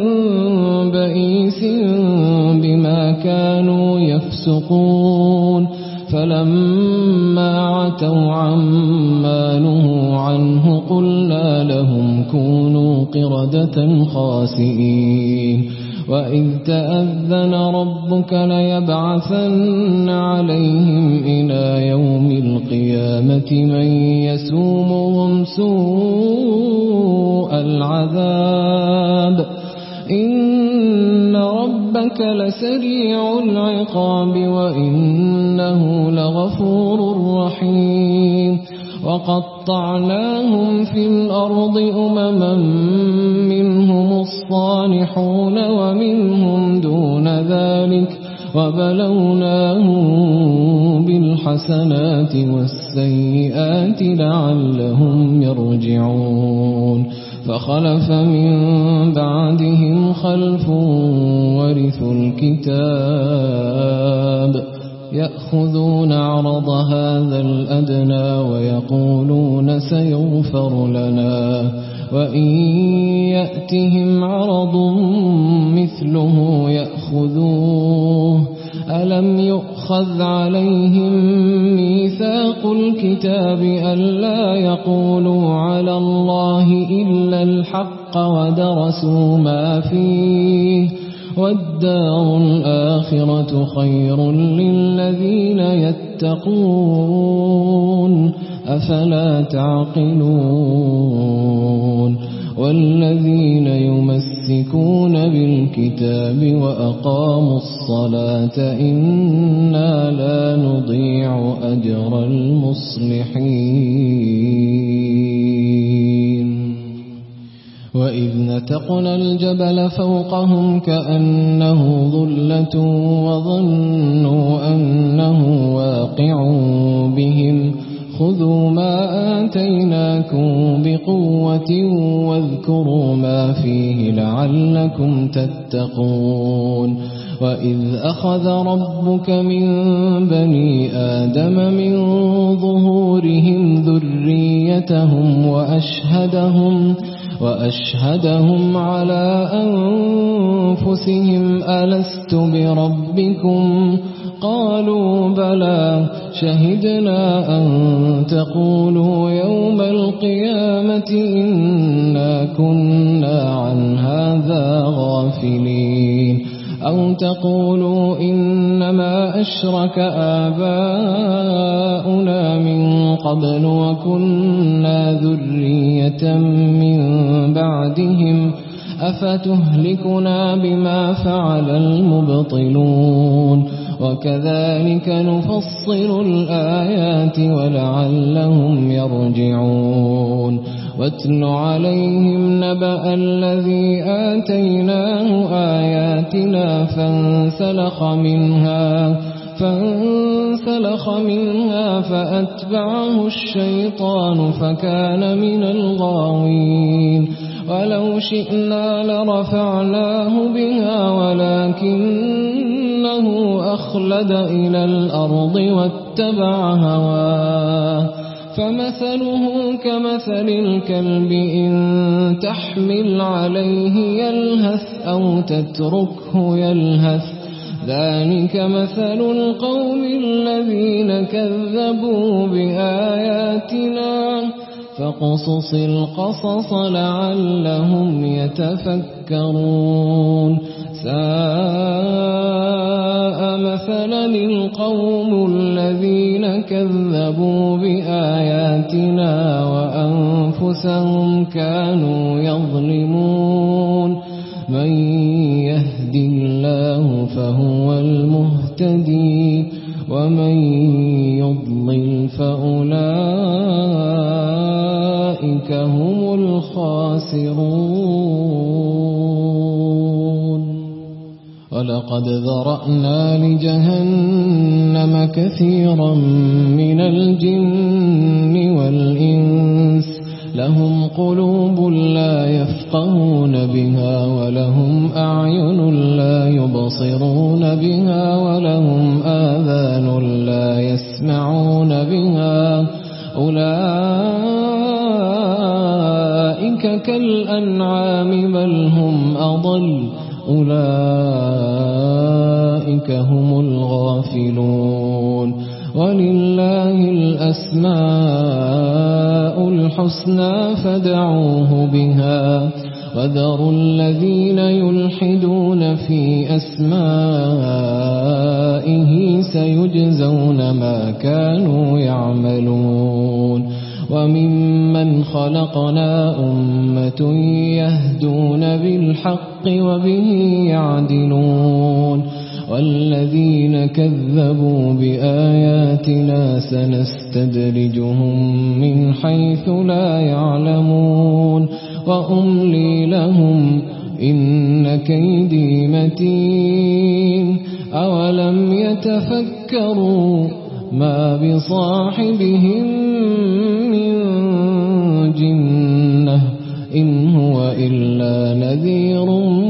بئيس بما كانوا يفسقون فلما عتوا عما نهوا عنه قلنا لهم كونوا قردة خاسئين وإذ تأذن ربك ليبعثن عليهم إلى يوم القيامة من يسومهم سوء العذاب إن ربك لسريع العقاب وإنه لغفور رحيم وقطعناهم في الأرض أمما منهم الصالحون ومنهم دون ذلك وبلوناهم بالحسنات والسيئات لعلهم يرجعون فخلف من بعدهم خلف ورثوا الكتاب يأخذون عرض هذا الأدنى ويقولون سيغفر لنا وإن يأتهم عرض مثله يأخذوه ألم يؤخذ عليهم ميثاق الكتاب ألا يقولوا على الله إلا الحق ودرسوا ما فيه والدار الآخرة خير للذين يتقون أفلا تعقلون والذين يمسكون بالكتاب وأقاموا الصلاة إنا لا نضيع أجر المصلحين وإذ نتقنا الجبل فوقهم كأنه ظلة وظنوا أنه واقع بهم خذوا ما آتيناكم بقوة واذكروا ما فيه لعلكم تتقون وإذ أخذ ربك من بني آدم من ظهورهم ذريتهم وأشهدهم وأشهدهم على أنفسهم ألست بربكم قالوا بلى شهدنا أن تقولوا يوم القيامة إنا كنا عن هذا غافلين أو تقولوا إنما أشرك آباؤنا من قبل وكنا ذرية من بعدهم أفتهلكنا بما فعل المبطلون وكذلك نفصل الآيات ولعلهم يرجعون واتل عليهم نبأ الذي آتيناه آياتنا فانسلخ منها فانسلخ منها فأتبعه الشيطان فكان من الغاوين ولو شئنا لرفعناه بها ولكنه أخلد إلى الأرض واتبع هواه فمثله كمثل الكلب إن تحمل عليه يلهث أو تتركه يلهث ذلك مثل القوم الذين كذبوا بآياتنا فاقصص القصص لعلهم يتفكرون ساء مثلا القوم الذين كذبوا بآياتنا وأنفسهم كانوا يظلمون من يهد الله فهو المهتدي ومن يضلل فأولئك هم الخاسرون ولقد ذرأنا لجهنم كثيرا من الجن والإنس لهم قلوب لا يفقهون بها ولهم أعين لا يبصرون بها ولهم آذان لا يسمعون بها أولئك كالأنعام بل هم أضل أولئك هم الغافلون ولله الأسماء الحسنى فادعوه بها وذروا الذين يلحدون في أسمائه سيجزون ما كانوا يعملون وممن خلقنا أمة يهدون بالحق وبه يعدلون والذين كذبوا بآياتنا سنستدرجهم من حيث لا يعلمون وأملي لهم إن كيدي متين أولم يتفكروا ما بصاحبهم من جنة إن هو إلا نذير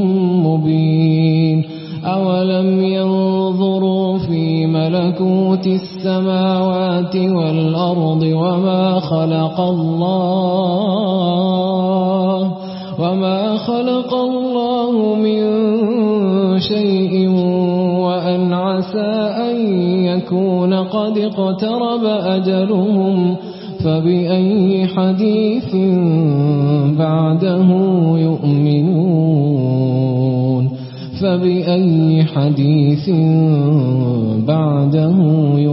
مبين أولم ينظروا في ملكوت السماوات والأرض وما خلق الله وما خلق الله من شيء وأن عسى أن يكون قد اقترب أجلهم فبأي حديث بعده يؤمنون فبأي حديث بعده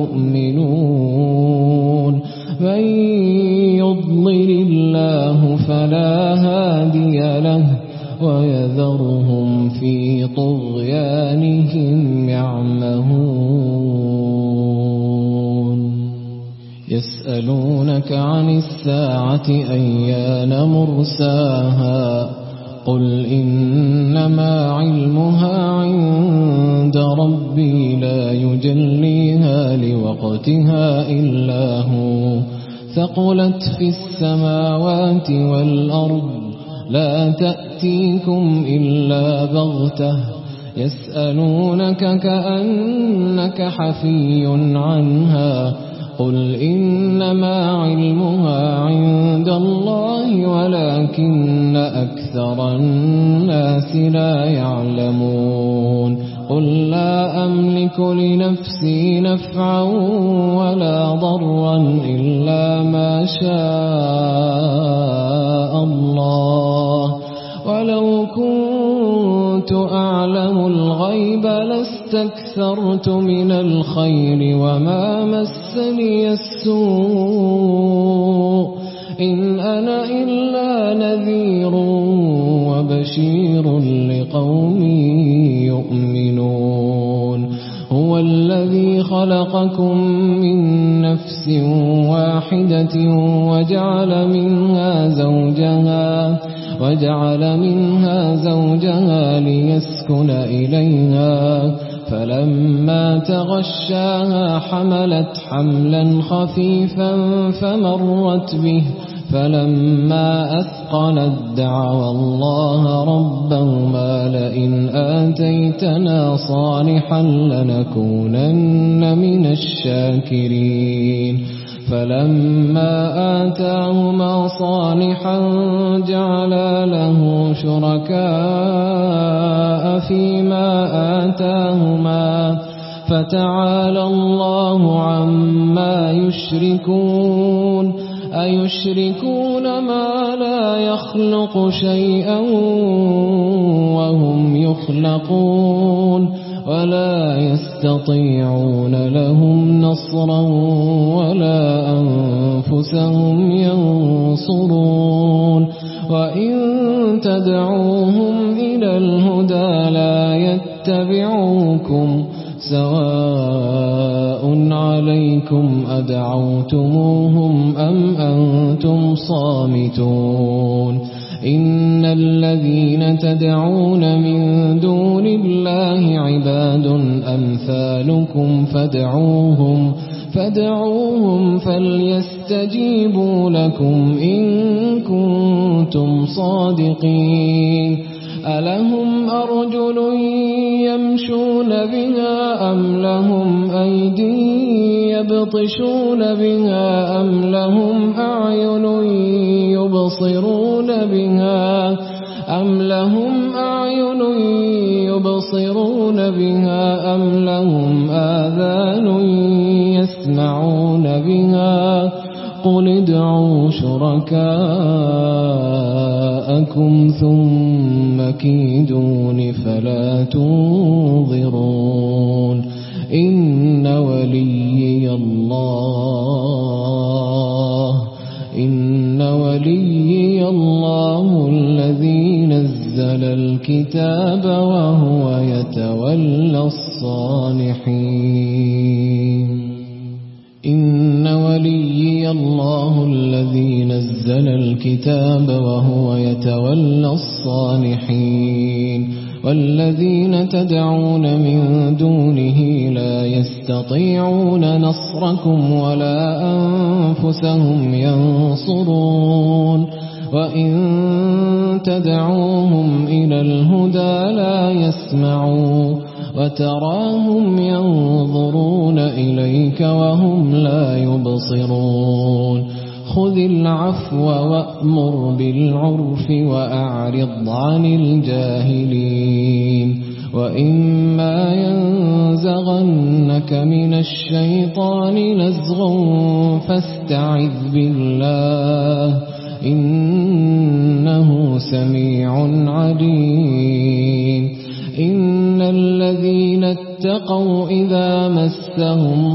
يؤمنون من يضلل الله فلا هادي له ويذرهم في طغيانهم يعمهون يسألونك عن الساعة أيان مرساها قل إنما علمها عند ربي لا يجليها لوقتها إلا هو ثقلت في السماوات والأرض لا تأتيكم إلا بغتة يسألونك كأنك حفي عنها قل إنما علمها عند الله ولكن أكثر الناس لا يعلمون قل لا أملك لنفسي نفعا ولا ضرا إلا ما شاء الله ولو كنت أعلم الغيب لاستكثرت من الخير وما مسني السوء إن أنا إلا نذير وبشير لقوم يؤمنون هو الذي خلقكم من نفس واحدة وجعل منها زوجها وجعل منها زوجها ليسكن إليها فلما تغشاها حملت حملا خفيفا فمرت به فلما أثقلت دعوا الله ربهما لئن آتيتنا صالحا لنكونن من الشاكرين فلما آتاهما صالحا جعلا له شركاء فيما آتاهما فتعالى الله عما يشركون أيشركون ما لا يخلق شيئا وهم يخلقون ولا يستطيعون لهم نصرا ولا أنفسهم ينصرون وإن تدعوهم إلى الهدى لا يتبعوكم سواء عليكم أدعوتموهم أم أنتم صامتون إن الذين تدعون من دون الله عباد أمثالكم فادعوهم فادعوهم فليستجيبوا لكم إن كنتم صادقين ألهم أرجل يمشون بها أم لهم أيدي يبطشون بها أم لهم أعين يبصرون بها أم لهم أعين يبصرون بها أم لهم آذان يسمعون بها قل ادعوا شركاءكم ثم كيدون فلا تنظرون إن وليي الله إن وليي الله الذي نزل الكتاب وهو يتولى الصالحين إن وليي الله الذي نزل الكتاب وهو يتولى الصالحين والذين تدعون من دونه لا يستطيعون نصركم ولا أنفسهم ينصرون وإن تدعوهم إلى الهدى لا يسمعوا وتراهم ينظرون إليك وهم لا يبصرون خذ العفو وأمر بالعرف وأعرض عن الجاهلين وإما ينزغنك من الشيطان نزغ فاستعذ بالله إنه سميع عليم إن الذين اتقوا إذا مسهم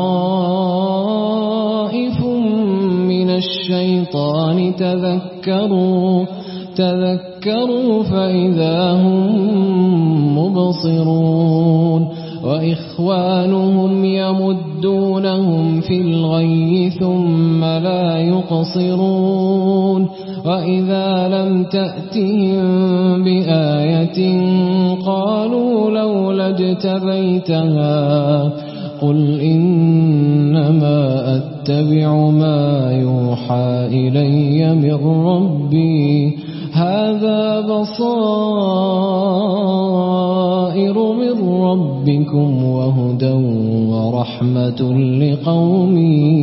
طائف من الشيطان تذكروا تذكروا فإذا هم مبصرون وإخوانهم يمدونهم في الغي ثم لا يقصرون وإذا لم تأتهم بآية قالوا لولا اجتبيتها قل إنما أتبع ما يوحى إلي من ربي هذا بصائر من ربكم وهدى ورحمة لقوم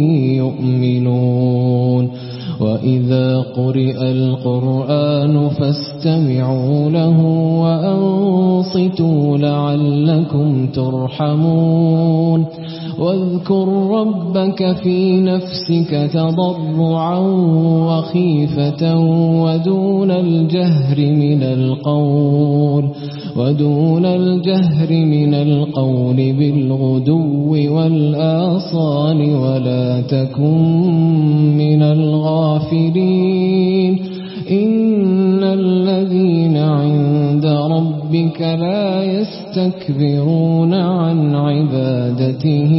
يؤمنون وإذا قرئ القرآن فاستمعوا له وأنصتوا لعلكم ترحمون واذكر ربك في نفسك تضرعا وخيفة ودون الجهر من القول ودون الجهر من القول بالغدو والآصال ولا تكن من الغافلين إن الذين عند ربك لا يستكبرون عن عبادته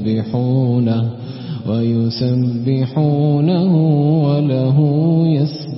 ويسبحونه ويسبحونه وله يسجدون